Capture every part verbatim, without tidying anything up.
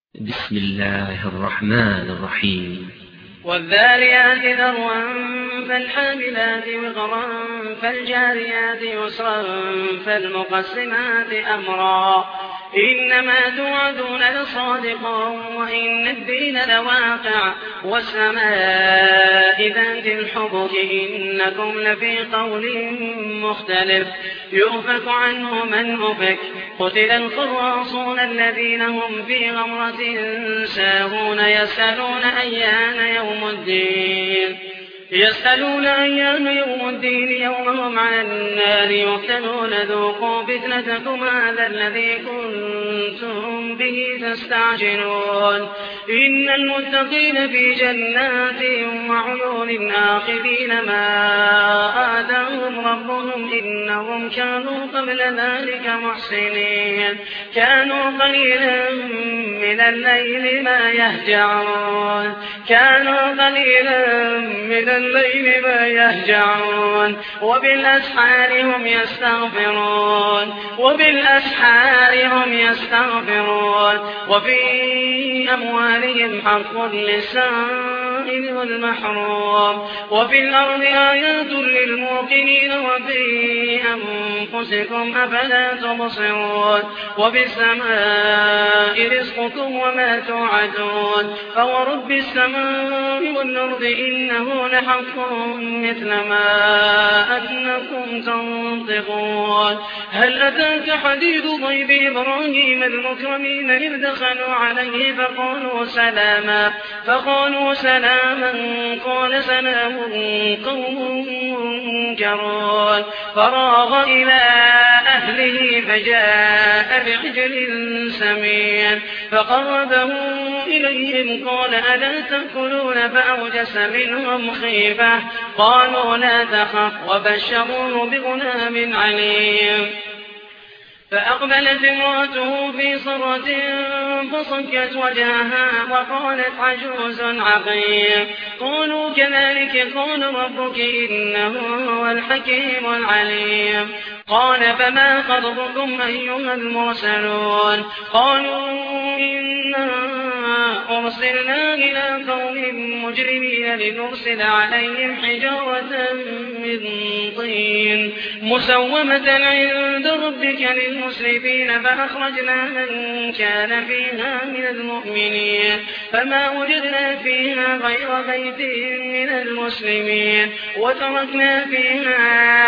بسم الله الرحمن الرحيم. والذاريات ذروا فالحاملات وقرا فالجاريات يسرا فالمقسمات أمرا إنما توعدون لصادق وإن الدين لواقع والسماء ذات الحبك إنكم لفي قول مختلف يؤفك عنه من أفك قتل الخراصون الذين هم في غمرة ساهون يسألون أيان يوم الدين يسألون أيان يوم الدين يوم هم على النار يفتنون ذوقوا فتنتكم هذا الذي كنتم به تستعجلون إن المتقين في جنات وعيون آخذين ما آتاهم ربهم إنهم كانوا قبل ذلك محسنين كانوا قليلا من الليل ما يهجعون كانوا قليلا من الليل ما يهجعون وبالأسحار هم يستغفرون وبالأسحار هم يستغفرون وفي أموالهم حق للسائل والمحروم وفي الأرض آيات للموقنين وفي أنفسكم أفلا تبصرون وفي السماء رزقكم وما توعدون فورب السماء والأرض إنه لحق مثل ما أنكم تنطقون هل أتاك حديث ضيف إبراهيم المكرمين إذ دخلوا عليه فقالوا سلاما فقالوا سلاما قال سلام قوم منكرون فراغ إلى أهله فجاء بعجل سمين فقربه إليهم قال ألا تأكلون فأوجس منهم خيفة قالوا لا تخف وبشروه بغلام عليم فأقبلت امرأته في صرة فصكت وجهها وقالت عجوز عقيم قالوا كذلك قال ربك إنه هو الحكيم العليم قال فما خطبكم أيها المرسلون قالوا إنا أرسلنا إلى قوم مجرمين لنرسل عليهم حجارة من طين مسومة عند ربك للمسرفين فأخرجنا من كان فيها من المؤمنين فما وجدنا فيها غير بيت من المسلمين وتركنا فيها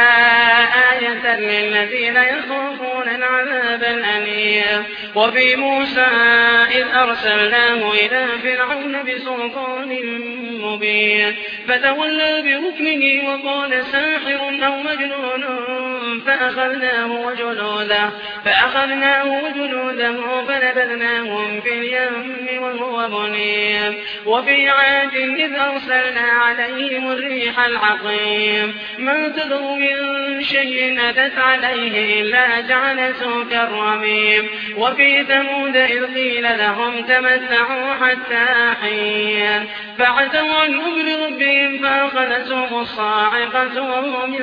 آية للذين يخافون العذاب الأليم وفي موسى إذ أرسلناه إلى فرعون بسلطان مبين فتولى بركنه وقال ساحر أو مجنون فأخذناه وجنوده فأخذناه وجنوده فنبذناهم في اليم وهو مليم وفي عاد إذ أرسلنا عليهم الريح العقيم ما تذر من شيء أتت عليه إلا جعلته كالرميم وفي ثمود إذ قيل لهم تمتعوا حتى حين فعتوا عن أمر ربهم فأخذتهم الصاعقة وهم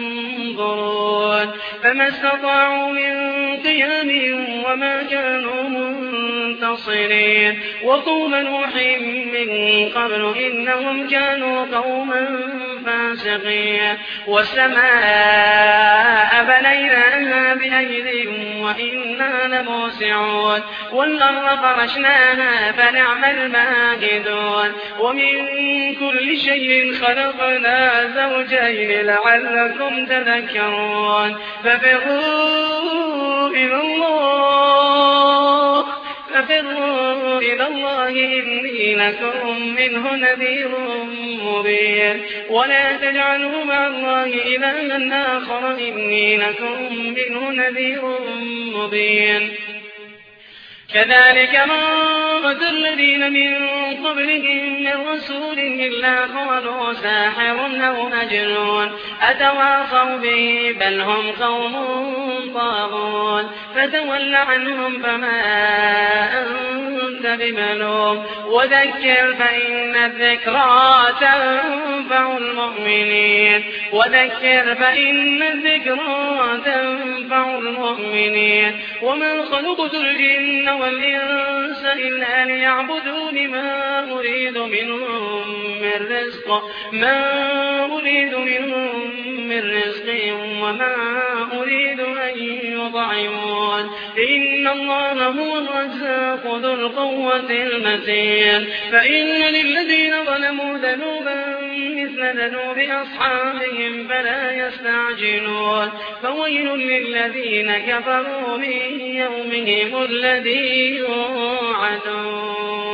ينظرون فما استطاعوا من قيام وما كانوا منتصرين وقوم نوح من قبل إنهم كانوا قوما فاسقين والسماء بنيناها بأيد وإنا لموسعون والأرض فرشناها فنعم الماهدون ومن كل شيء خلقنا زوجين لعلكم تذكرون ففروا إلى الله ففروا إلى الله إني لكم منه نذير مبين ولا تجعلوا مع الله إلها آخر إني لكم منه نذير مبين كذلك ما أتى الذين من قبلهم من رسول إلا قالوا ساحر أو مجنون أتواصوا به بل هم قوم طاغون فتول عنهم فما أنت بملوم وذكر فإن الذكرى تنفع المؤمنين وذكر فإن الذكرى تنفع المؤمنين وما خلقت الجن والإنس الشمس إلا ليعبدون ما أريد منهم من رزق ما أريد منهم من رزق وما أريد أن يطعمون إن الله هو الرزاق ذو القوة المتين فإن للذين ظلموا ذنوبا مثل ذنوب أصحابهم فلا يستعجلون فويل للذين كفروا من يومهم الذي يوعدون